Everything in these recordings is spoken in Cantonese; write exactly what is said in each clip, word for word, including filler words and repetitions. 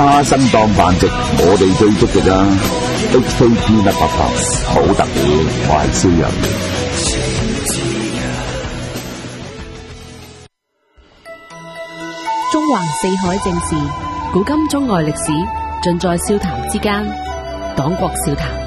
花生當飯食，我哋最足嘅咋 ？H K T 一百八好特別，我係蕭陽。 中環四海正事，古今中外歷史，盡在笑談之間。黨國笑談。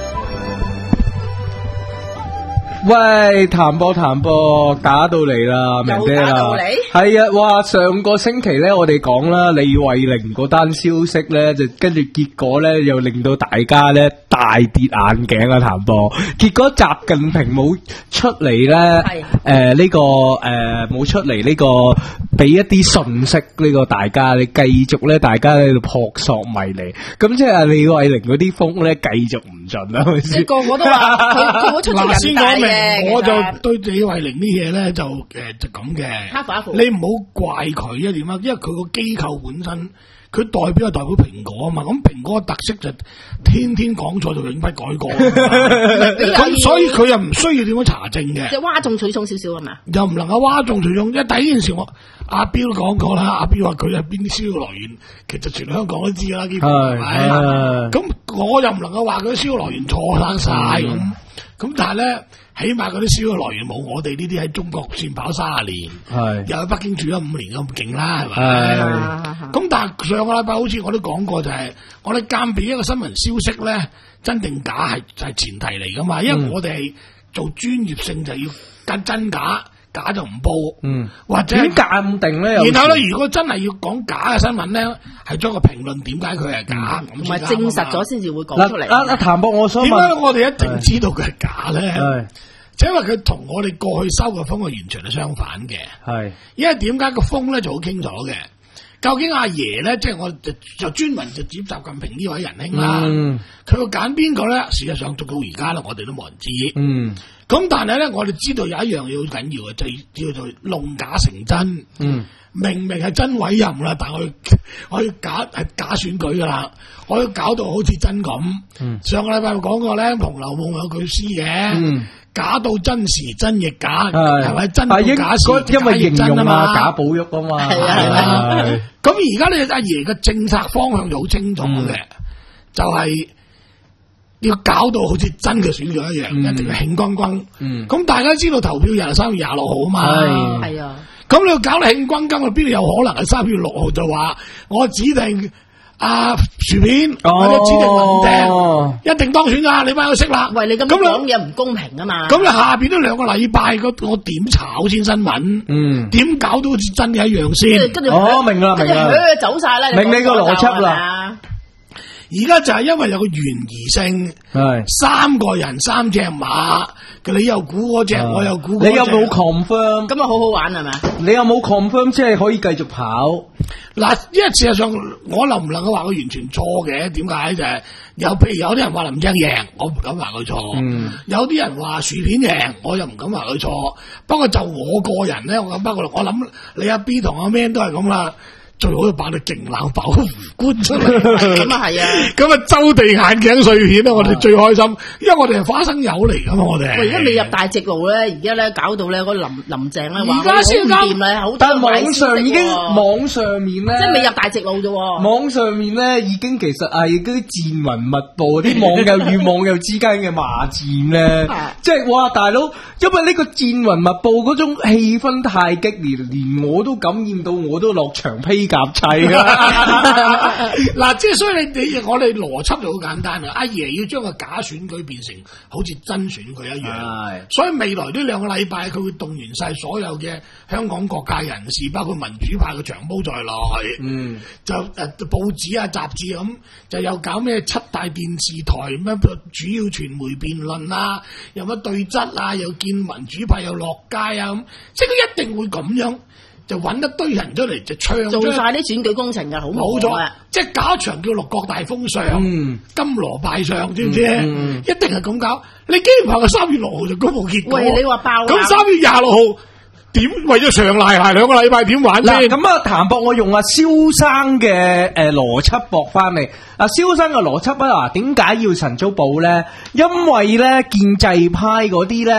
喂，談波談波，打到嚟啦，明姐啦，係啊，哇！上個星期咧，我哋講啦，李慧玲嗰單消息咧，就跟住結果咧，又令到大家咧大跌眼鏡啊！談波，結果習近平冇出嚟咧，誒、呃、呢、這個誒冇、呃、出嚟呢、這個俾一啲信息呢個大家，你繼續咧，大家喺度撲朔迷離，咁即係李慧玲嗰啲風咧繼續唔盡啦，係咪先？ 個個都話佢佢好出人大嘅。 我就對李慧玲啲嘢咧就誒、呃、就咁嘅，你唔好怪佢一點啊，因為佢個機構本身佢代表係代表蘋果啊嘛，咁蘋果嘅特色就天天講錯就永不改過，咁所以佢又唔需要點樣查證嘅， 即係嘩眾取寵少少啊嘛， 又唔能夠嘩眾取寵。因為第一件事我阿彪都講過啦，阿彪話佢係邊啲燒來源，其實全香港都知噶啦，基本係咪？咁我又唔能夠話佢啲燒來源錯晒晒咁。咁但係咧，起碼嗰啲燒嘅來源冇我哋呢啲喺中國算跑三十年，係又喺北京住咗五年咁勁啦，係咪？咁但係上個禮拜好似我都講過，就係、是、我哋鑑別一個新聞消息咧，真定假係就係前提嚟噶嘛，因為我哋係做專業性就要跟真假。假就唔報，嗯，或者點鑑定咧？然後咧，如果真係要講假嘅新聞咧，係將個評論點解佢係假，咁咪證實咗先至會講出嚟。 阿阿譚博，我想問， 點解我哋一定知道佢係假咧？係，就因為佢同我哋過去收嘅風係完全係相反嘅。係，因為點解個風咧就好清楚嘅？究竟阿爺咧，即係我就就專門就接習近平呢位仁兄啦。嗯，佢會揀邊個咧？事實上，做到而家啦，我哋都冇人知。嗯。咁但係咧，我哋知道有一樣嘢好緊要嘅，就係叫做弄假成真。嗯，明明係真委任啦，但係我要我要假係假選舉噶啦，我要搞到好似真咁。嗯，上個禮拜講過咧，《紅樓夢》有句詩嘅，嗯，假到真時真亦假，係咪真到假時？因為形容啊，假寶玉啊嘛。係啊係啊。咁而家咧，阿爺嘅政策方向就好清楚嘅，就係。要搞到好似真嘅選舉一樣，嗯、一定係興轟轟。咁、嗯、大家知道投票日係三月廿六號啊嘛，係啊。咁你要搞到興轟轟，邊度有可能係三月六號就話我指定阿薯片、哦、或者指定林鄭、哦、一定當選噶？你班友識啦。喂，你咁講嘢唔公平啊嘛。咁你下邊都兩個禮拜，我點炒先新聞？嗯，點搞到好似真嘅一樣先？跟住哦，明啦明啦，佢走晒啦，明你個邏輯啦。而家就係因為有個懸疑性，係三個人三隻馬，你又估嗰隻，我又估嗰隻，你有冇 confirm？ 咁啊好好玩係咪？你有冇 confirm 即係可以繼續跑？嗱，因為事實上我能唔能夠話佢完全錯嘅？點解就係有譬如有啲人話林鄭贏，我唔敢話佢錯。嗯，有啲人話薯片贏，我又唔敢話佢錯。不過就我個人咧，我咁不過我諗你阿 B 同阿 Man 都係咁啦。最好就擺到勁冷爆胡官出嚟，咁啊係啊，咁啊周地眼鏡碎片啊，我哋最開心，因為我哋係花生友嚟噶嘛，我哋。喂，而家未入大直路咧，而家咧搞到咧嗰林林鄭咧話而家先搞唔掂咧，好但係網上已經網上面咧，即係未入大直路啫。網上面咧已經其實係嗰啲戰雲密布，啲網友與網友之間嘅罵戰咧，即係哇大佬，因為呢個戰雲密布嗰種氣氛太激烈，連我都感染到，我都落場披夾砌啦！嗱，即係所以你你我哋邏輯就好簡單啊！阿爺要將個假選舉變成好似真選舉一樣，所以未來呢兩個禮拜佢會動員晒所有嘅香港各界人士，包括民主派嘅長毛在內，嗯，就誒、呃、報紙啊雜誌咁，就又搞咩七大電視台咩主要傳媒辯論啊，又乜對質啊，又見民主派又落街啊咁，即係佢一定會咁樣。就揾一堆人出嚟就唱，做晒啲選舉工程嘅，好冇咗啊！即係搞一場叫六國大封相，嗯、金羅拜相，知唔知？嗯、一定係咁搞。你竟然話佢三月六號就公布結果，喂，你話爆咁三月廿六號點為咗長賴鞋兩個禮拜點玩先？咁啊，譚博我用阿蕭生嘅誒邏輯駁翻嚟。阿蕭生嘅邏輯啊，點解要晨早報咧？因為咧建制派嗰啲咧。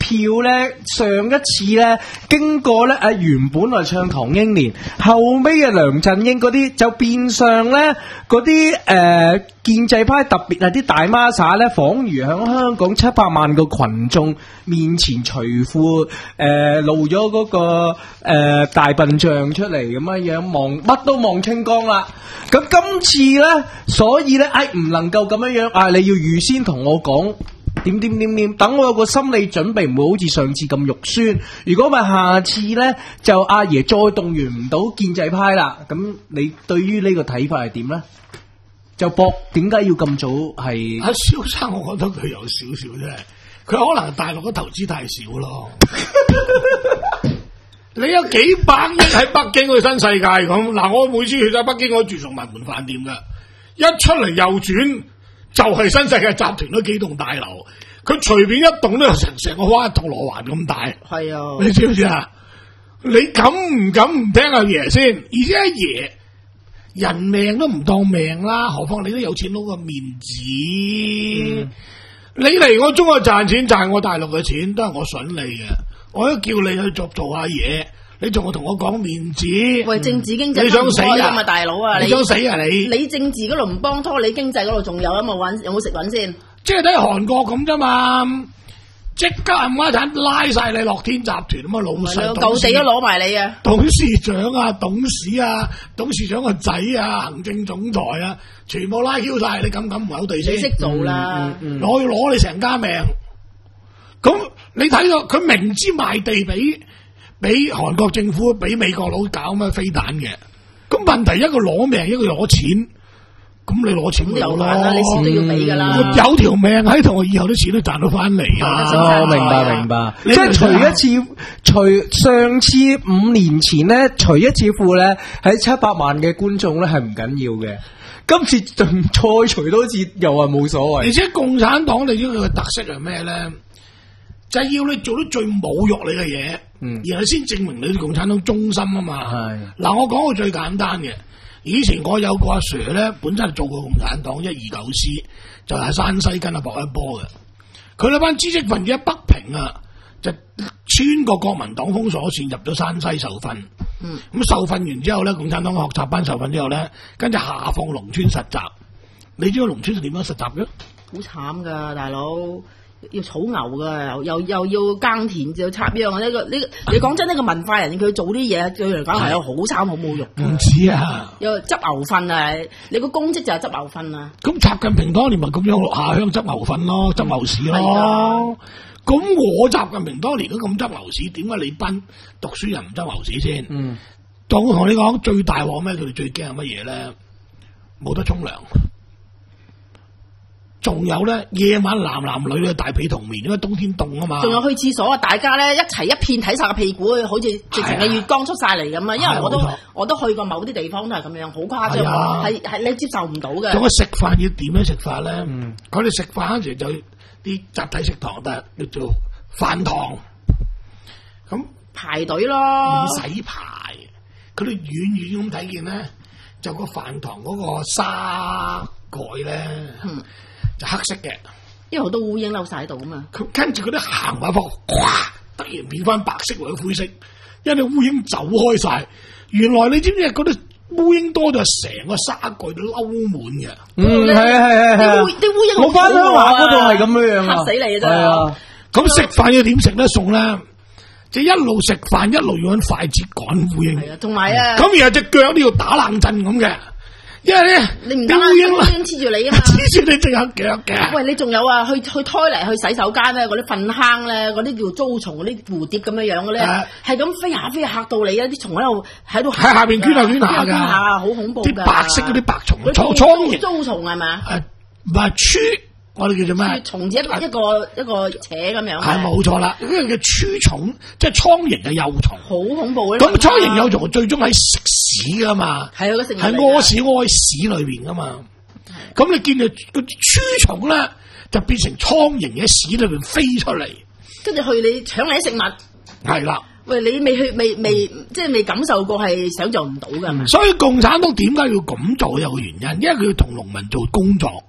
票咧，上一次咧經過咧啊，原本係唱唐英年，後尾嘅梁振英嗰啲就變相咧嗰啲誒建制派，特別係啲大媽撒咧，仿如響香港七百萬個群眾面前除褲誒露咗嗰、嗰個誒、呃、大笨象出嚟咁樣樣，望乜都望清光啦。咁今次咧，所以咧，哎唔能夠咁樣樣啊！你要預先同我講點點點點，等我有個心理準備，唔會好似上次咁肉酸。如果唔係下次咧，就阿爺再動員唔到建制派啦。咁你對於呢個睇法係點咧？就博點解要咁早係？ 阿蕭生，我覺得佢有少少啫，佢可能大陸嘅投資太少咯。你有幾百億喺北京去新世界咁，嗱我每次去晒北京，我住崇文門飯店噶，一出嚟右轉就係、是、新世界集團嗰幾棟大樓，佢隨便一棟都有成成個灣銅鑼灣咁大。係啊，你知唔知啊？你敢唔敢唔聽阿爺先？而且阿爺人命都唔當命啦，何況你都有錢佬個面子。嗯、你嚟我中國賺錢，賺我大陸嘅錢都係我筍你嘅。我都叫你去做做下嘢，你仲同我講面子？ 喂，政治經濟你想死啊， 大佬啊！ 你想死啊你？ 你政治嗰度唔幫拖，你經濟嗰度仲有有冇揾？有冇食穩先？ 即係睇韓國咁啫嘛，即刻冚家鏟拉晒你樂天集團咁啊，老細舊地都攞埋你啊！ 董事長啊，董事啊，董事長個仔啊，行政總裁啊，全部拉 Q 晒，你敢唔敢唔口地先？ 你識做啦， 我、嗯嗯、要攞你成家命。咁你睇到佢明知賣地俾俾韓國政府，俾美國佬搞咩飛彈嘅，咁問題一個攞命，一個攞錢，咁你攞錢有啦， 你錢都要俾噶啦， 有條命喺度，我以後啲錢都賺到翻嚟啊！ 我、哦、明白明白，即係除一次，除上次五年前咧，除一次褲咧，喺七百萬嘅觀眾咧係唔緊要嘅，今次仲再除多次又係冇所謂。 而且共產黨你知佢嘅特色係咩咧？就係要你做到最侮辱你嘅嘢，嗯、然後先證明你對共產黨忠心啊嘛。嗱，我講個最簡單嘅，以前我有個阿 Sir 咧，本身係做過共產黨一二九師，就係山西跟阿薄一波嘅。佢嗰班知識分子喺北平啊，就穿過國民黨封鎖線入咗山西受訓。咁、嗯、受訓完之後咧，共產黨嘅學習班受訓之後咧，跟住下放農村實習。你知道農村係點樣實習嘅？ 好慘噶，大佬。要草牛噶，又又又要耕田，又要插秧啊！呢、這個呢，你講真呢、這個文化人，佢做啲嘢對佢嚟講係有好慘好侮辱。 唔知啊， 又執牛糞啊！你個公職就係執牛糞啊！ 咁習近平當年咪咁樣落下鄉執牛糞咯，執牛屎咯。咁我習近平當年都咁執牛屎，點解你班讀書人唔執牛屎先？嗯，當我同你講最大鑊咩？佢哋最驚係乜嘢咧？冇得沖涼。仲有咧，夜晚男男女女大被同眠，因為冬天凍啊嘛。仲有去廁所啊，大家咧一齊一片睇晒個屁股，好似直情嘅月光出晒嚟咁啊！因為我都我都去過某啲地方都係咁樣，好誇張，係係你接受唔到嘅。 仲有食飯要點樣食法咧？佢哋食飯嗰時就啲集體食堂，但係叫做飯堂，咁排隊咯， 唔使排。佢哋遠遠咁睇見咧，就個飯堂嗰個沙蓋咧。嗯就黑色嘅， 因為好多烏蠅摟晒喺度啊嘛。佢跟住嗰啲行埋方，嘩，突然變翻白色或者灰色，因為啲烏蠅走開晒。原來你知唔知嗰啲烏蠅多到成個沙蓋都摟滿嘅。 嗯，係係係係。 啲烏蠅我翻鄉下嗰度係咁樣樣， 嚇死你啊真係。 咁食飯要點食得餸咧？就一路食飯一路要揾筷子趕烏蠅。係啊， 同埋啊。 咁然後隻腳都要打冷震咁嘅。因為咧， 你唔得啊，烏蠅黐住你啊嘛， 黐住你隻腳嘅。 喂，你仲有啊？去去胎嚟去洗手間咧，嗰啲糞坑咧，嗰啲叫租蟲，嗰啲蝴蝶咁樣樣嘅咧，係咁、啊、飛下飛下嚇到你啊！啲蟲喺度喺度喺下邊捲下捲下㗎，下好恐怖㗎。啲白色嗰啲白蟲，蒼蠅租蟲係嘛？ 誒唔係蛆，我哋叫做咩？ 蟲子一個一個一個扯咁樣。 係冇錯啦，呢個叫蛆蟲，即係蒼蠅嘅幼蟲。 好恐怖嘅。 咁蒼蠅幼蟲最終喺食屎噶嘛？係啊，係屙屎屙喺屎裏邊噶嘛？咁你見到個蛆蟲咧，就變成蒼蠅喺屎裏邊飛出嚟， 跟住去你搶你啲食物。係啦。喂，你未去未未即係未感受過，係想象唔到噶嘛？ 所以共產黨點解要咁做有個原因，因為佢要同農民做工作。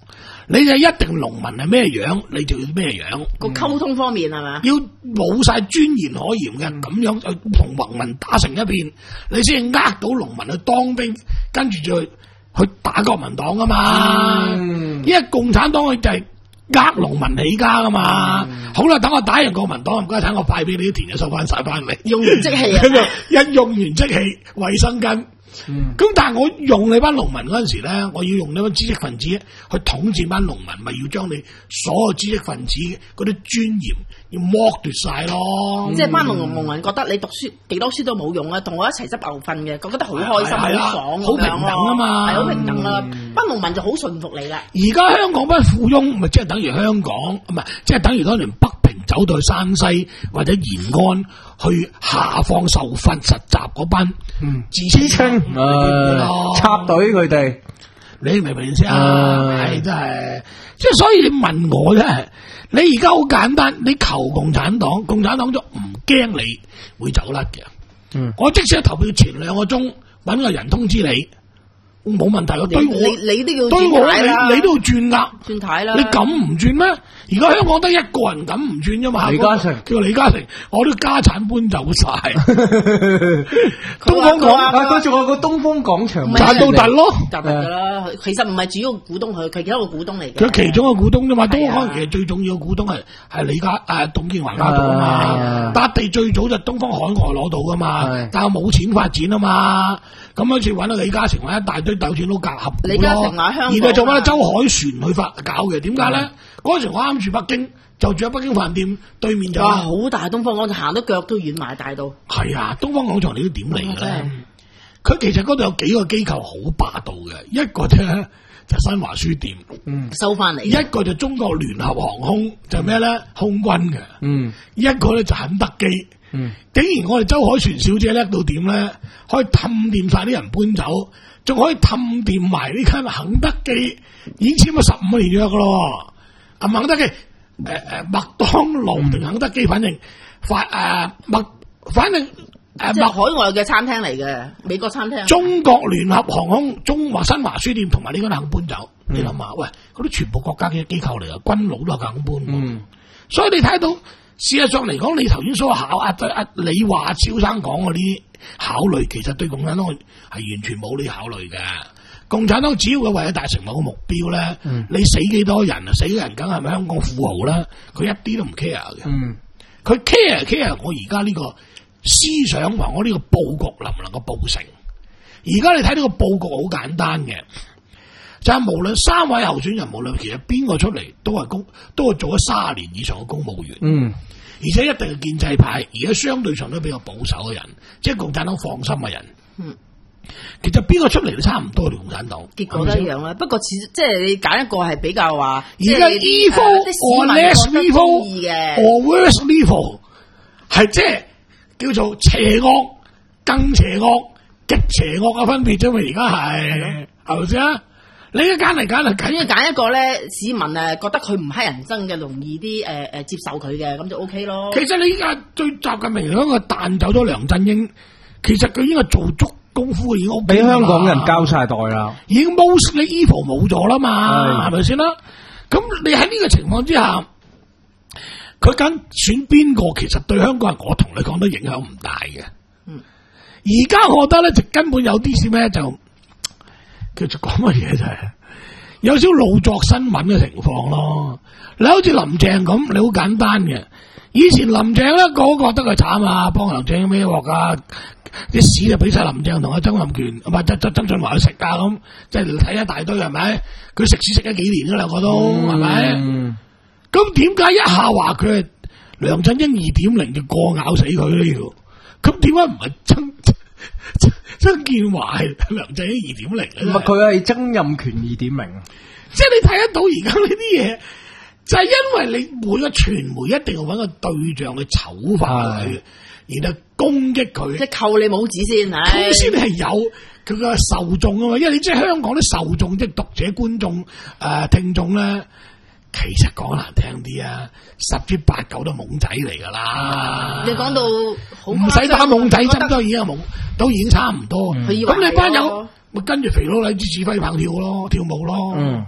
你就一定農民係咩樣，你就要咩樣。 個溝通方面係嘛？ 要冇晒尊嚴可言嘅，咁樣就同農民打成一片，你先呃到農民去當兵，跟住就去去打國民黨啊嘛。嗯、因為共產黨佢就係呃農民起家噶嘛。嗯、好啦，等我打完國民黨，唔該睇我派俾你啲田就收翻晒翻嚟， 用完即棄啊！ 一用完即棄，衛生巾。咁、嗯、但係我用你班農民嗰陣時咧，我要用你班知識分子去統治班農民，咪要將你所有知識分子嗰啲尊嚴要剝奪晒咯。嗯、即係班農農民覺得你讀書幾多書都冇用啊，同我一齊執牛糞嘅，覺得好開心好爽，好平等啊嘛，係好平等啦。班農民就好順服你啦。而家香港班富翁咪即係等於香港，唔係即係等於當年北平走到去山西或者延安去下放受訓實習嗰班知識青。誒，呃、插隊佢哋，你明唔明先啊？係真係，即係所以你問我咧，你而家好簡單，你求共產黨，共產黨就唔驚你會走甩嘅。嗯，我即使投票前兩個鐘搵個人通知你。冇問題咯，對我你你都要對我你你都要轉噶， 轉軚啦。 你敢唔轉咩？而家香港得一個人敢唔轉啫嘛。李嘉誠叫李嘉誠，我啲家產搬走晒。東方廣啊，佢仲有個東方廣場賺到突咯， 賺突噶啦。其實唔係主要股東，佢佢其中一個股東嚟嘅。 佢其中一個股東啫嘛。東方其實最重要嘅股東係係李嘉誒董建華家族啊嘛。笪地最早就東方海外攞到噶嘛，但係冇錢發展啊嘛。咁好似揾到李嘉誠揾一大堆有錢佬夾合股咯，李嘉誠喺香港，而家做乜周海旋去發搞嘅？點解咧？嗰陣時我啱住北京，就住喺北京飯店對面就。哇！好大東方廣場，行到腳都軟埋大到。係啊，東方廣場你都點嚟嘅咧？佢、嗯、其實嗰度有幾個機構好霸道嘅，一個啫就新華書店，嗯，收翻嚟；一個就中國聯合航空，就咩咧？空軍嘅，嗯，一個咧就肯德基。嗯，竟然我哋周海旋小姐叻到點咧，可以氹掂晒啲人搬走，仲可以氹掂埋呢間肯德基，已經簽咗十五年約噶咯。啊，肯德基，誒、呃、誒，麥當勞定肯德基，反正發誒麥，反正誒麥、呃、海外嘅餐廳嚟嘅，美國餐廳。中國聯合航空、中華新華書店同埋呢間肯搬走，嗯、你諗下，喂，嗰啲全部國家嘅機構嚟嘅，軍佬都係肯搬。嗯，所以你睇到。事實上嚟講，你頭先所考阿阿李華超生講嗰啲考慮，其實對共產黨係完全冇呢考慮嘅。共產黨只要佢為咗達成某個目標咧，嗯、你死幾多人啊？死嘅人梗係咪香港富豪啦？佢一啲都唔 care 嘅。佢、嗯、care care 我而家呢個思想話我呢個佈局能唔能夠佈成？而家你睇呢個佈局好簡單嘅，就係、是、無論三位候選人，無論其實邊個出嚟，都係公，都係做咗卅年以上嘅公務員。嗯。而且一定係建制派，而家相對上都比較保守嘅人，即係共產黨放心嘅人。嗯，其實邊個出嚟都差唔多，共產黨結果都一樣啦。不過似即係你揀一個係比較話，而家 evil or less evil 嘅，or worse evil 係即係叫做邪惡、更邪惡、極邪惡嘅分別啫嘛。而家係係咪先啊？你一揀嚟揀嚟，梗係揀一個咧，市民誒覺得佢唔乞人憎嘅，容易啲誒誒接受佢嘅，咁就 O K 咯。其實你依家最習近平嗰個彈走咗梁振英，其實佢已經係做足功夫，已經俾香港人交晒代啦，已經 mostly evil 冇咗啦嘛，係咪先啦？咁你喺呢個情況之下，佢揀選邊個，其實對香港人，我同你講都影響唔大嘅。嗯，而家我覺得咧，就根本有啲事咩就。其實講乜嘢就係有少老作新聞嘅情況咯。你好似林鄭咁，你好簡單嘅。以前林鄭咧，個個覺得佢慘啊，幫林鄭孭鑊啊，啲屎就俾晒林鄭同阿曾蔭權，唔係曾曾曾俊華去食啊咁，即係睇一大堆係咪？佢食屎食咗幾年啦，兩個都係咪？咁點解一下話佢係梁振英二點零就過咬死佢呢？要咁點解唔係曾？曾建華係梁振英二點零，唔係佢係曾蔭權二點零，即係你睇得到而家呢啲嘢，就係、是、因為你每個傳媒一定要揾個對象去醜化佢，然後攻擊佢，即係扣你帽子先，咁先係有佢個受眾啊嘛。因為你知香港啲受眾，即係讀者、觀眾、誒、呃、聽眾咧。其實講難聽啲啊，十之八九都懵仔嚟噶啦。你講到唔使打懵仔針都已經係懵，都已經差唔多。咁、嗯、你班友咪跟住肥佬黎支指揮棒跳咯，跳舞咯。嗯，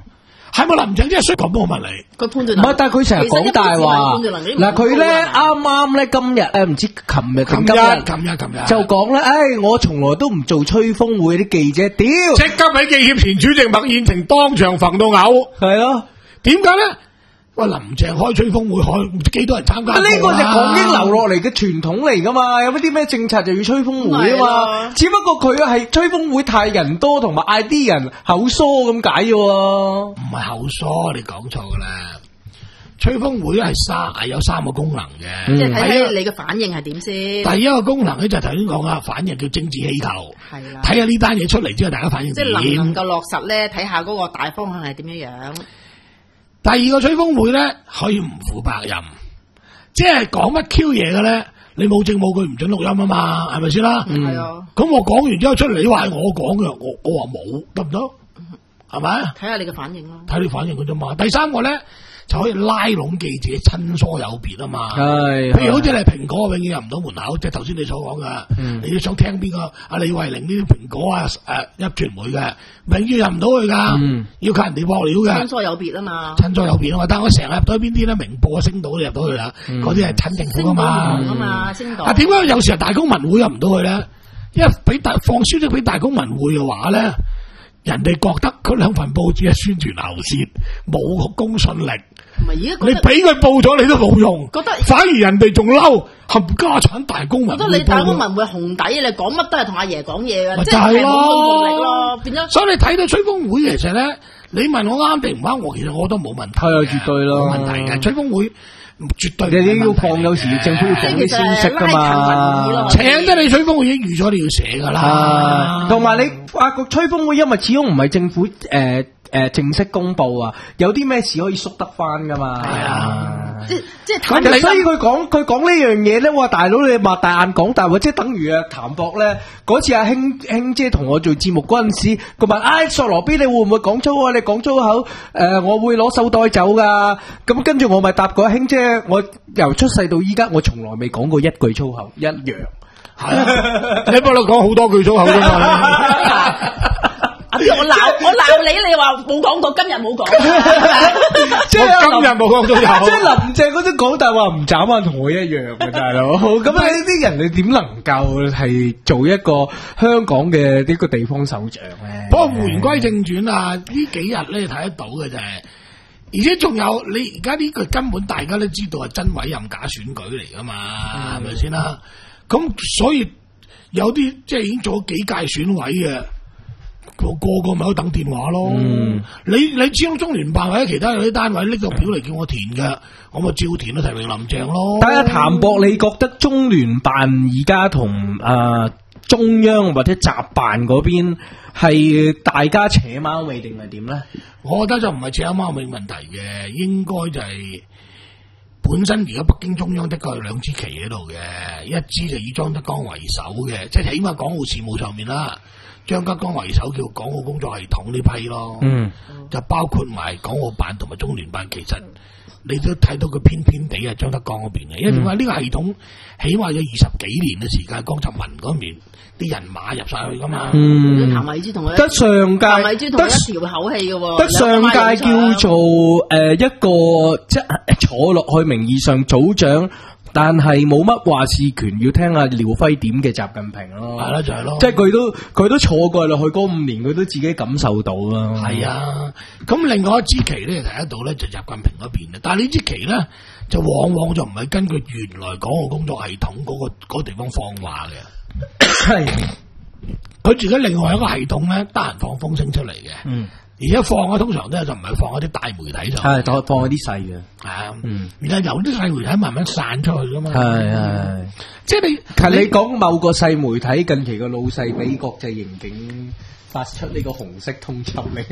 係咪林鄭真係衰講？我問你， 佢判斷唔係，但係佢成日講大話。嗱，佢咧啱啱咧今日誒唔知琴日定今日， 琴日琴日就講咧，誒我從來都唔做吹風會啲記者，屌！ 即刻俾記協前主席麥燕庭當場憤到嘔。 係咯， 點解咧？喂，林鄭開吹風會開唔知幾多人參加？ 呢個就港英留落嚟嘅傳統嚟噶嘛，有啲咩政策就要吹風會啊嘛。只不過佢係吹風會太人多，同埋嗌啲人口疏咁解嘅。唔係口疏，你講錯噶啦。吹風會係三係有三個功能嘅， 即係睇下你嘅反應係點先。 第一個功能咧就係頭先講啊，反應叫政治氣球， 係啦， 睇下呢單嘢出嚟之後，大家反應點， 即係能唔能夠落實咧？睇下嗰個大方向係點樣樣。 第二個吹風會咧可以唔負責任，即係講乜 Q 嘢嘅咧，你冇證冇據唔准錄音啊嘛，係咪先啦？ 係啊。 咁我講完之後出嚟，你話係我講嘅，我我話冇得唔得？係咪？ 睇下你嘅反應咯。 睇你反應嘅啫嘛。第三個咧。就可以拉攏記者親疏有別啊嘛，係，譬如好似你蘋果永遠入唔到門口，即係頭先你所講嘅，嗯、你都想聽邊個阿李慧玲呢啲蘋果啊誒一傳媒嘅，永遠入唔到去噶，嗯、要靠人哋爆料嘅， 親疏有別啊嘛， 親疏有別啊嘛，但係我成日入到去邊啲咧，明報啊、星島都入到去啦，嗰啲係親政府噶嘛， 啊嘛，星島啊點解有時候大公文匯入唔到去咧？因為俾大放消息俾大公文匯嘅話咧。人哋覺得嗰兩份報紙係宣傳喉舌，冇公信力。 唔係而家你俾佢報咗，你都冇用。 覺得反而人哋仲嬲，冚家產大公文。 覺得你大公文會紅底，你講乜都係同阿爺講嘢嘅， 即係冇公信力咯。變咗， 所以你睇到吹風會其實咧，你問我啱定唔啱，我其實我都冇問題。 係啊，絕對咯， 冇問題嘅。吹風會絕對你你要放，有時政府要放啲消息噶嘛。 請得你吹風會已經預咗你要寫噶啦。 同埋你發覺吹風會，因為始終唔係政府誒誒、呃、正式公布啊，有啲咩事可以縮得翻噶嘛。係啊， 即即咁所以佢講佢講呢樣嘢咧，哇大佬你擘大眼講大話，即係等於啊譚博咧嗰次阿興興姐同我做節目嗰陣時，佢問唉索羅 B 你會唔會講粗口？你講粗口誒、呃，我會攞手袋走噶。咁跟住我咪答過興姐，我由出世到依家，我從來未講過一句粗口，一樣。 係啊，你幫我講好多句粗口啫嘛。 阿邊我鬧我鬧你，你話冇講到，今日冇講。 即係今日冇講到有。 即係林鄭嗰啲講大話唔眨眼，同我一樣嘅大佬。咁啊呢啲人你點能夠係做一個香港嘅呢個地方首長咧？ 不過言歸正傳啊，呢幾日咧睇得到嘅就係。而且仲有你而家呢個根本大家都知道係真委任假選舉嚟噶嘛，係咪先啦？咁所以有啲即係已經做咗幾屆選委嘅，個個咪可以等電話咯。嗯、你你知道中聯辦或者其他有啲單位拎個表嚟叫我填嘅，我咪照填咯，提名林鄭咯。 但係譚博，你覺得中聯辦而家同誒中央或者習辦嗰邊係大家扯貓尾定係點咧？ 我覺得就唔係扯貓尾問題嘅，應該就係本身而家北京中央的確有兩支旗喺度嘅，一支就以張德江為首嘅，即係起碼港澳事務上面啦，張德江為首叫港澳工作系統呢批咯，嗯，就包括埋港澳辦同埋中聯辦，其實你都睇到佢偏偏地係張德江嗰邊嘅，因為點解呢個系統起碼有二十幾年嘅時間，江澤民嗰邊啲人馬入晒去噶嘛， 嗯，譚慧珠同佢得上屆， 譚慧珠同佢一條口氣嘅喎， 得上屆叫做誒、呃、一個即係坐落去名義上組長，但係冇乜話事權，要聽阿廖輝點嘅習近平咯， 係啦就係咯， 即係佢都佢都坐過落去嗰五年，佢都自己感受到啦。 係啊，咁另外一支旗咧睇得到咧就習近平嗰邊嘅，但係呢支旗咧就往往就唔係根據原來港澳工作系統嗰、嗰個嗰個地方放話嘅。係，佢自己另外一個系統咧，得閒放風聲出嚟嘅，嗯，而且放嘅通常咧就唔係放喺啲大媒體上，係放喺啲細嘅，係啊，嗯，然後由啲細媒體慢慢散出去噶嘛，係係，即係你，其實你講某個細媒體近期個老細俾國際刑警發出呢個紅色通緝令，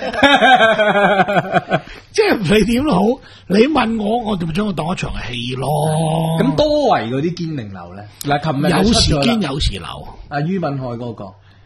即係你點都好，你問我，我就將佢當一場戲咯。 咁多維嗰啲堅定流咧，嗱，琴日有時堅有時流。 阿于敏海嗰個，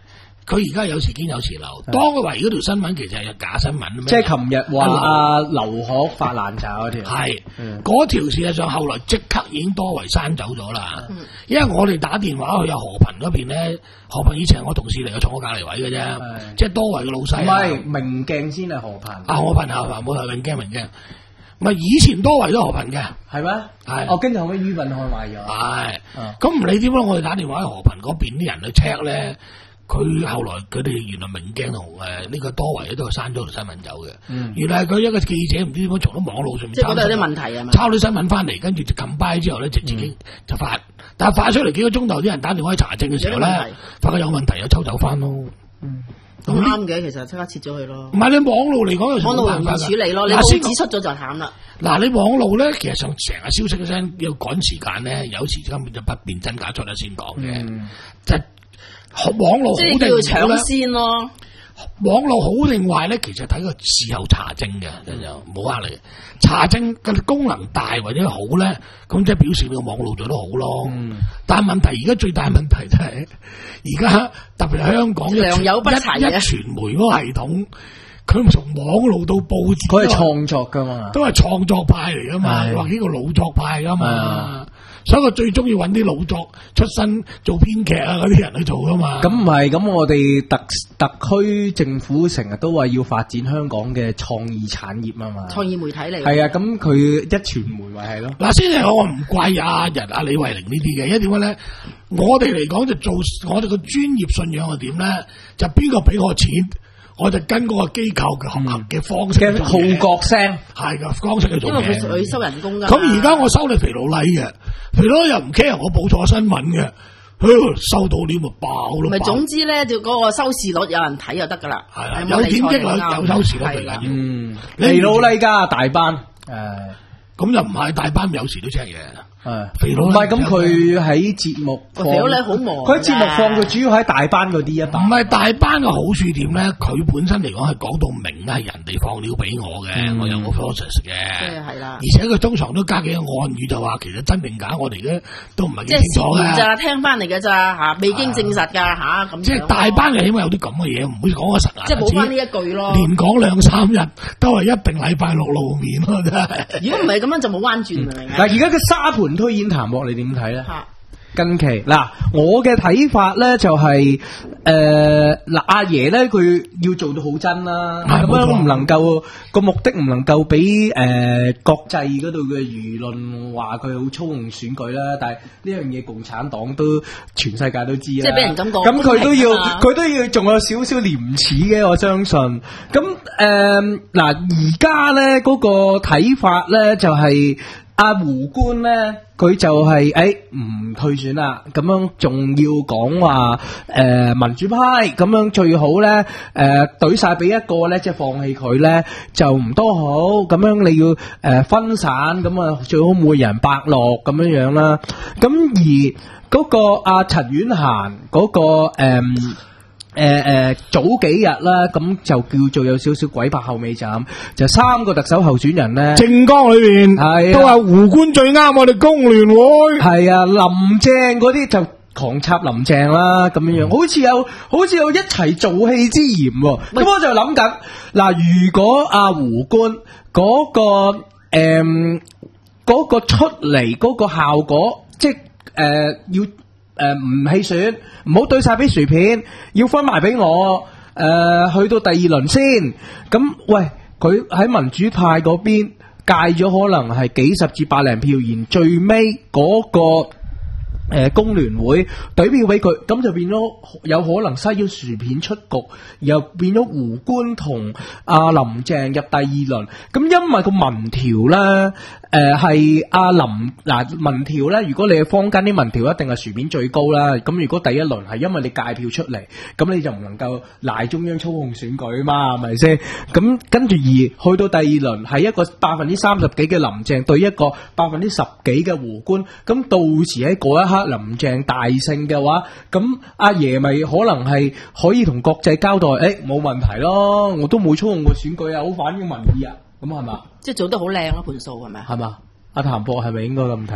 佢而家有時堅有時流，當佢懷疑嗰條新聞其實係假新聞。 即係琴日話阿劉鶴發爛渣嗰條， 係嗰條事實上後來即刻已經多維刪走咗啦。嗯、因為我哋打電話去阿和平嗰邊咧，和平以前係我同事嚟嘅，坐我隔離位嘅啫，即係多維嘅老細。唔係明鏡先係和平， 啊和平啊，冇係明鏡明鏡。唔係以前多維都和平嘅， 係咩？係，我跟住後尾于品開賣咗。係， 咁唔理點樣，我哋打電話去和平嗰邊啲人去 check 咧，佢後來佢哋原來明鏡同誒呢個多維都係刪咗條新聞走嘅。嗯，原來係佢一個記者唔知點樣從啲網路上面， 即係覺得有啲問題啊嘛， 抄啲新聞翻嚟，跟住就撳掰之後咧就自己就發，但係發出嚟幾個鐘頭，啲人打電話去查證嘅時候咧，發覺有問題又抽走翻咯。嗯。 咁啱嘅，其實即刻切咗佢咯。 唔係你網路嚟講， 網路容易處理咯。你報紙出咗就淡啦。 嗱，你網路咧，其實上成日消息嗰陣要趕時間咧，有時根本就不辨真假，出嚟先講嘅。嗯、就網路好定唔好咧？即係要搶先咯。網路好定壞咧，其實睇個事後查證嘅，就冇呃你。查證嘅功能大或者好咧，咁即係表示你個網路做得好咯。嗯、但係問題而家最大問題就係，而家特別係香港良莠不齊一傳媒嗰個系統，佢從網路到報紙， 佢係創作噶嘛， 都係創作派嚟噶嘛，或者個老作派噶嘛。所以佢最中意揾啲老作出身做編劇啊嗰啲人去做噶嘛。 咁唔係，咁我哋特特區政府成日都話要發展香港嘅創意產業啊嘛。 創意媒體嚟。 係啊，咁佢一傳媒咪係咯。 嗱，先係我唔怪阿人阿李慧玲呢啲嘅，因為點解咧？我哋嚟講就做我哋個專業信仰係點咧？就邊個俾我錢？我就跟嗰個機構嘅合合嘅方式嘅號角聲， 係噶方式去做嘅。 因為佢佢收人工噶。 咁而家我收你肥佬禮嘅，肥佬又唔 care 我報錯新聞嘅，收到你咪爆咯。 咪總之咧，就嗰個收視率有人睇就得噶啦。係啊，有點擊率有收視率嚟噶。嗯， 肥佬禮噶大班，誒， 咁又唔係大班，有時都 check 嘅。 誒，肥佬唔係咁，佢喺節目， 肥佬禮好忙。 佢喺節目放，佢主要喺大班嗰啲啊。 唔係大班嘅好處點咧？佢本身嚟講係講到明咧，係人哋放料俾我嘅，嗯、我有個 process 嘅。即係係啦。而且佢通常都加幾個暗語，就話其實真定假，我哋咧都唔係幾清楚嘅。即係咋，聽翻嚟嘅咋吓，未經證實噶吓咁。即係大班嘅，起碼有啲咁嘅嘢，唔會講個實牙。即係冇翻呢一句咯。連講兩三日都係一定禮拜六露面咯，真係。如果唔係咁樣就冇彎轉明唔明？嗱，而家嘅沙盤推演談幕，你點睇咧？近期嗱，我嘅睇法咧就係誒嗱，阿爺咧佢要做到好真啦，咁樣唔能夠個目的唔能夠俾誒國際嗰度嘅輿論話佢好操控選舉啦。但係呢樣嘢共產黨都全世界都知啦，即係俾人感覺咁佢都要佢都要仲有少少廉恥嘅，我相信。咁誒嗱，而家咧嗰個睇法咧就係阿胡官咧。佢就係誒唔退選啦，咁樣仲要講話誒民主派咁樣最好咧誒懟晒俾一個咧，即係放棄佢咧就唔多好，咁樣你要誒、呃、分散，咁啊最好每人百樂咁樣樣啦。咁而嗰個阿陳婉嫻嗰個誒。呃誒誒、呃呃，早幾日啦，咁就叫做有少少鬼拍後尾枕，就三個特首候選人咧， 政綱裏邊係、啊、都話胡官最啱我哋工聯會， 係啊，林鄭嗰啲就狂插林鄭啦，咁樣樣，嗯、好似有好似有一齊做戲之嫌，咁喂我就諗緊，嗱，如果阿、啊、胡官嗰、那個誒嗰、呃那個出嚟嗰個效果，即係誒、呃、要。誒，唔棄選，唔好對晒俾薯片，要分埋俾我。誒、呃，去到第二輪先。咁，喂，佢喺民主派嗰邊戒咗，可能係幾十至百零票，然最尾嗰個誒工聯會懟票俾佢，咁就變咗有可能篩咗薯片出局，又變咗胡官同阿林鄭入第二輪。咁因為個民調咧。誒係阿林嗱民調咧，如果你係坊間啲民調，一定係薯片最高啦。咁如果第一輪係因為你界票出嚟，咁你就唔能夠賴中央操控選舉啊嘛，係咪先？咁跟住而去到第二輪係一個百分之三十幾嘅林鄭對一個百分之十幾嘅胡官，咁到時喺嗰一刻林鄭大勝嘅話，咁阿爺咪可能係可以同國際交代，誒冇問題咯，我都冇操控過選舉啊，好反映民意啊。咁係嘛？ 即係做得好靚咯，盤數係咪？ 係嘛？阿譚博係咪應該咁睇啊？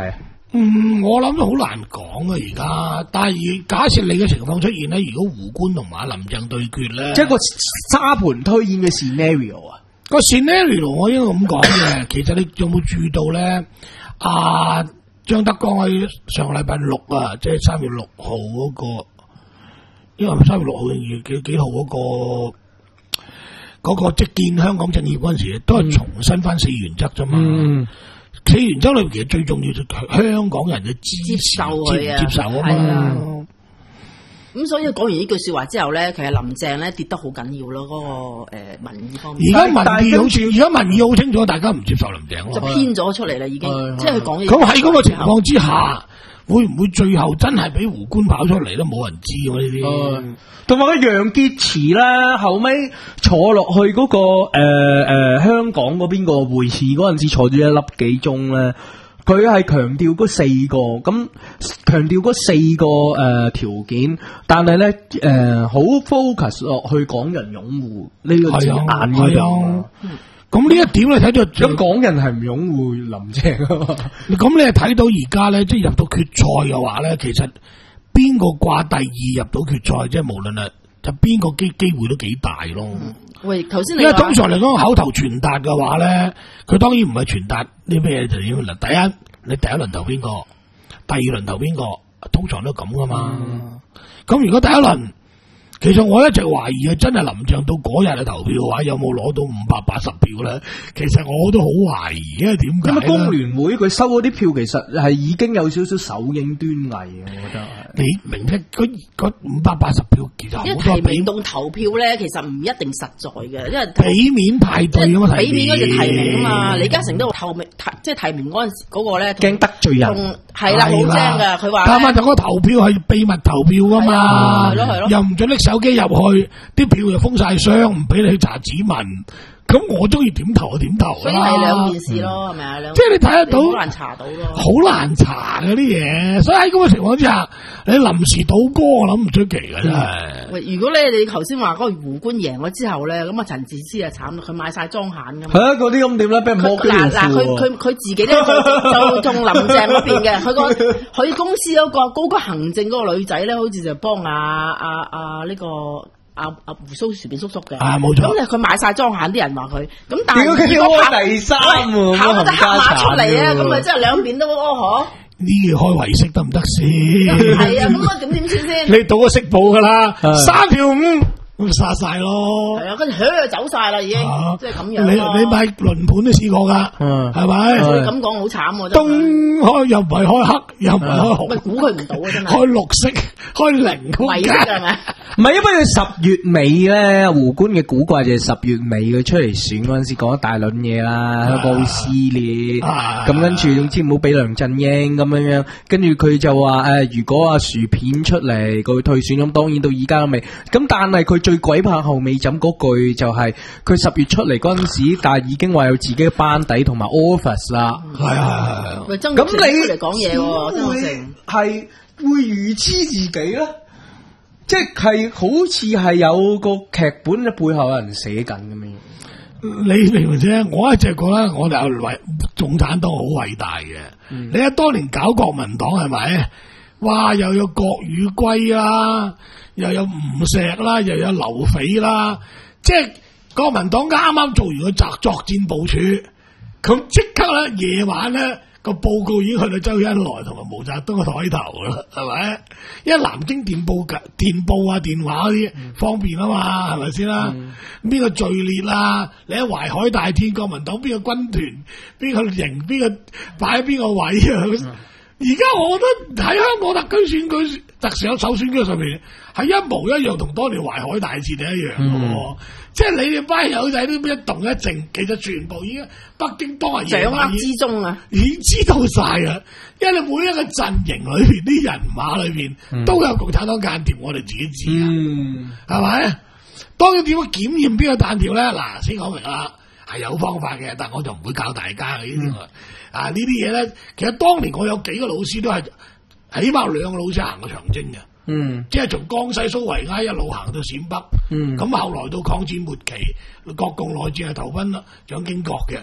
嗯，我諗都好難講啊！而家，但係假設你嘅情況出現咧，如果胡官同埋林鄭對決咧， 即係個沙盤推演嘅 scenario 啊， 個 scenario 我應該咁講嘅。其實你有冇注意到咧？阿、啊、張德江喺上個禮拜六啊，即係三月六號嗰個，因為三月六號定幾幾號嗰、嗰個嗰、嗰個即係建香港政協嗰陣時，都係重申翻四原則啫嘛。嗯四原則裏邊其實最重要就係香港人嘅支持，接受佢啊，接受啊嘛。 咁所以講完呢句說話之後咧，其實林鄭咧跌得好緊要咯，嗰、那個誒、呃、民意方面。而家民意好似，而家民意好清楚，大家唔接受林鄭咯， 就偏咗出嚟啦，已經。即係佢講嘢。 咁喺嗰個情況之下，會唔會最後真係俾胡官跑出嚟都冇人知喎呢啲？ 同埋個楊潔篪啦，後尾坐落去嗰、那個誒誒、呃呃、香港嗰邊個會議嗰陣時坐咗一粒幾鐘咧，佢係強調嗰四個咁強調嗰四個誒條、呃、件，但係咧誒好 focus 落去港人擁護呢個字眼嗰度。 咁呢一點你睇到， 咁港人係唔擁護林鄭啊？ 咁你係睇到而家咧，即係入到決賽嘅話咧，其實。邊個掛第二入到決賽，即係無論係就邊個機機會都幾大咯。 喂，頭先你因為通常嚟講口頭傳達嘅話咧，佢當然唔係傳達啲咩嘢就要嗱，第一你第一輪投邊個，第二輪投邊個，通常都咁噶嘛。咁、嗯、如果第一輪，其實我一直懷疑啊，真係林鄭到嗰日嘅投票嘅話，有冇攞到五百八十票咧？其實我都好懷疑，因為點解？咁啊，工聯會佢收嗰啲票，其實係已經有少少手影端倪嘅，我覺得。 你明唔明？嗰五百八十票其實好多提名同投票咧，其實唔一定實在嘅，因為俾面派對啊嘛， 俾面嗰隻提名啊嘛。李嘉誠都投名，即係提名嗰陣時嗰個咧， 驚得罪人， 係啦，好精噶。佢話， 但係就嗰個投票係秘密投票噶嘛， 係咯係咯， 又唔准拎手機入去，啲票又封晒箱，唔俾你去查指紋。咁我中意點投就點投啦， 所以係兩件事咯，係咪啊？ 即係你睇得到， 好難查到咯， 好難查嗰啲嘢。所以喺咁嘅情況之下，你臨時倒戈，我諗唔出奇嘅真係。 喂，如果咧你頭先話嗰個胡官贏咗之後咧，咁啊陳智思啊慘啦，佢買晒莊閒噶嘛。 係啊，嗰啲咁點咧？俾人摸佢嗱嗱，佢佢佢自己咧就同林鄭嗰邊嘅，佢個佢公司嗰個高級行政嗰個女仔咧，好似就幫阿阿阿呢個。阿阿胡鬚薯片叔叔嘅， 啊冇錯， 咁佢買晒莊閒，啲人話佢，咁但係如果拍第三喎， 考得黑馬出嚟啊，咁咪即係兩邊都屙嗬？ 呢個開圍式得唔得先？ 係啊，咁啊點點算先？ 你賭個色報噶啦，三票五。咁殺晒咯， 係啊，跟住佢走晒啦，已經，即係咁樣。 你你買輪盤都試過噶，係咪？ 所以咁講好慘喎， 東開又唔係開黑，又唔係開紅， 咪估佢唔到啊！真係開綠色，開零咁迷色係咪？ 唔係，因為佢十月尾咧，胡官嘅古怪就係十月尾佢出嚟選嗰陣時講一大輪嘢啦，香港好撕裂，咁跟住總之唔好俾梁振英咁樣樣，跟住佢就話誒，如果阿薯片出嚟佢退選，咁當然到而家都未，咁但係佢。最鬼怕後尾枕嗰句就係佢十月出嚟嗰陣時，但係已經話有自己嘅班底同埋 office 啦。 係啊， 咁你嚟講嘢喎，曾鈺成係會預知自己咧，即係好似係有個劇本嘅背後有人寫緊咁樣。 你明唔明啫？我一直覺得我哋為共產黨好偉大嘅。嗯、你一當年搞國民黨係咪？哇！又有郭汝珪啦。又有吳石啦，又有劉斐啦，即係國民黨啱啱做完個作作戰部署，咁即刻咧夜晚咧個報告已經去到周恩來同埋毛澤東個台頭啦，係咪？因為南京電報嘅電報啊、電話嗰啲方便啊嘛，係咪先啦？邊、嗯、個序列啦？你喺淮海大天，國民黨邊個軍團，邊個營，邊個擺喺邊個位啊？而家、嗯、我覺得喺香港特區選舉、特首首選舉上面係一模一樣，同當年淮海大戰係一樣嘅，嗯、即係你哋班友仔都一動一靜，其實全部已經北京當日掌握之中啊， 已經知道晒啦。因為你每一個陣營裏邊啲人馬裏邊、嗯、都有共產黨間諜，我哋自己知啊，係咪、嗯？當然點樣檢驗邊個間諜咧？嗱，先講明啦。係有方法嘅，但我就唔會教大家嘅呢啲啊！呢啲嘢咧，其實當年我有幾個老師都係，起碼兩個老師行過長征嘅，嗯，即係從江西蘇維埃一路行到陝北，嗯，咁後來到抗戰末期，國共內戰係投奔蔣經國嘅，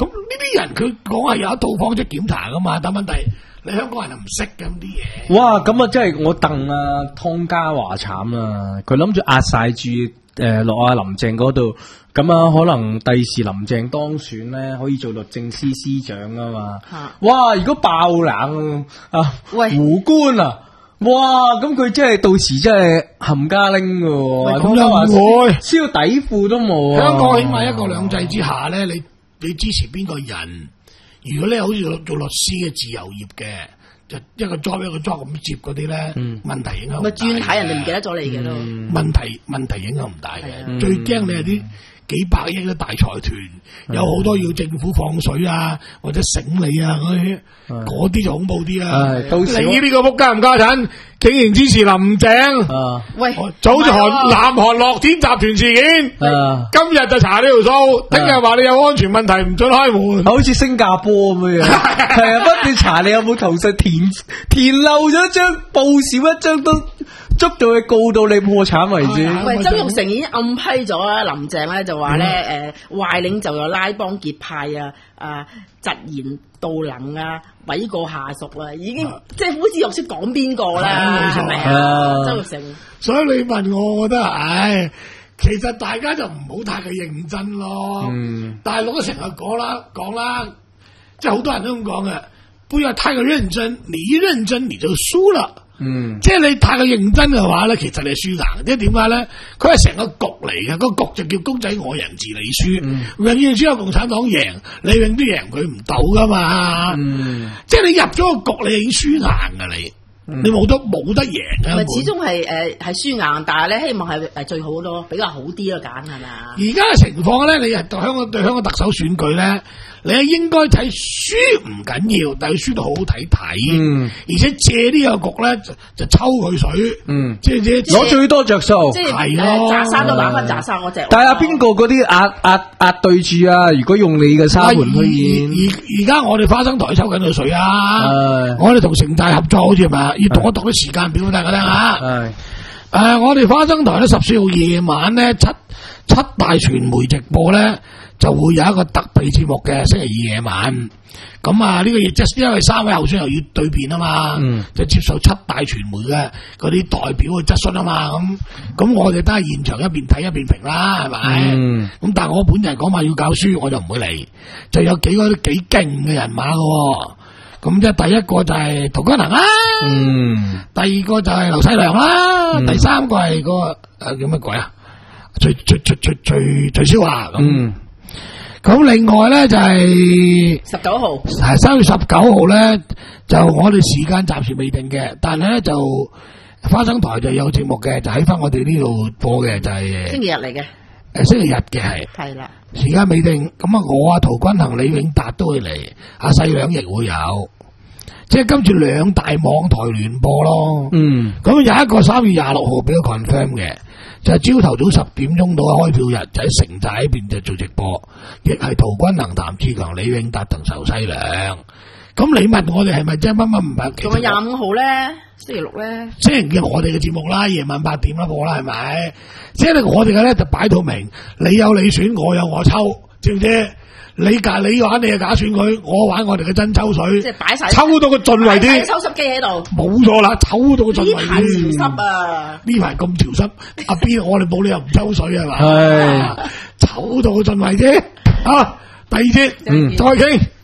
咁呢啲人佢講係有一套方式檢查噶嘛，但問題你香港人就唔識咁啲嘢。 哇！咁啊，真係我戥啊湯家驊慘啊！佢諗住壓晒住誒落阿林鄭嗰度，咁啊可能第時林鄭當選咧，可以做律政司司長啊嘛。啊哇！如果爆冷啊，喂，胡官啊！哇！咁佢真係到時真係冚家拎噶， 咁又唔會， 燒底褲都冇。 香港起碼一國兩制之下咧，你你支持邊個人？如果你好似做律師嘅自由業嘅，就一個 job 一個 job 咁接嗰啲咧，嗯、問題影響唔大。 咪轉睇人哋唔記得咗你嘅咯。 問題問題影響唔大嘅，嗯、最驚你係啲幾百億嘅大財團，嗯、有好多要政府放水啊，或者醒你啊嗰啲，嗰啲、嗯、就恐怖啲啊！嗯、到時你呢個仆家唔家產，竟然支持林鄭？啊、喂，就好似韓南韓樂天集團事件，啊、今日就查呢條數，聽日話你有安全問題唔准開門， 好似新加坡咁樣，係啊，不斷查你有冇投訴，填填漏咗張報少一張都捉到佢告到你破產為止。 喂，曾鈺成已經暗批咗啦，林鄭咧就話咧，誒壞領就有拉幫結派啊，啊疾言盜能啊，諉過下屬啊，已經即係好似又識講邊個啦，係咪啊？曾鈺成， 所以你問我，我覺得唉，其實大家就唔好太過認真咯。嗯，大陸都成日講啦，講啦，即係好多人都咁講嘅，不要太過認真，你一認真你就輸啦。嗯，即係你太過認真嘅話咧，其實你係輸硬。即係點解咧？佢係成個局嚟嘅，個局就叫公仔我贏治理輸，嗯、永遠只有共產黨贏，你永遠都贏佢唔到噶嘛。嗯，即係你入咗個局，你已經輸硬噶你。你冇得冇得贏啊！ 咪始終係誒係輸硬，但係咧希望係誒最好咯，比較好啲咯，揀係咪啊？ 而家嘅情況咧，你係對香港對香港特首選舉咧，你係應該睇輸唔緊要，但係輸到好好睇睇。嗯，而且借呢個局咧就就抽佢水。嗯，即係即係攞最多着數。 即係係咯，炸山都打翻炸山嗰隻。 但係邊個嗰啲壓壓壓對住啊？如果用你嘅沙盤推演， 而而家我哋花生台抽緊佢水啊！我哋同城大合作好似係咪？要讀一讀啲時間表俾大家聽下。係，誒、呃，我哋花生台咧十四號夜晚咧七七大傳媒直播咧就會有一個特備節目嘅，星期二夜晚。咁啊，呢、這個亦即係因為三位候選人又要對辯啊嘛，嗯、就接受七大傳媒嘅嗰啲代表嘅質詢啊嘛。咁咁我哋都係現場一邊睇一邊評啦，係咪？咁、嗯、但係我本人講話要教書，我就唔會嚟。就有幾個幾勁嘅人馬嘅。咁即係第一個就係陶君行啦，嗯，第二個就係劉細良啦，嗯、第三個係、嗰個誒、啊、叫乜鬼啊？徐徐徐徐徐徐少華咁。嗯，咁另外咧就係十九號， 係三月十九號咧，就我哋時間暫時未定嘅，但係咧就花生台就有節目嘅，就喺翻我哋呢度播嘅，就係星期日嚟嘅。 誒，星期日嘅係係啦，時間未定。咁啊，我啊陶君行、李永達都會嚟，阿細兩亦會有，即係跟住兩大網台聯播咯。嗯，咁有一個三月廿六號俾我 confirm 嘅，就係朝頭早十點鐘到開票日，就喺城寨呢邊就做直播，亦係陶君行、譚志強、李永達同仇西良。咁你問我哋係咪真乜乜唔係？ 仲有廿五號咧，星期六咧， 星期五我哋嘅節目啦，夜晚八點啦播啦，係咪？即係我哋嘅咧就擺到明，你有你選，我有我抽，知唔知？你揀你玩你嘅假選佢，我玩我哋嘅真抽水， 即係擺晒抽到個盡為啲， 抽濕機喺度， 冇錯啦，抽到個盡為啲。呢排潮濕啊！ 呢排咁潮濕，阿邊我哋冇理由唔抽水係嘛？係抽到個盡為啫。啊，第二節，嗯，再傾。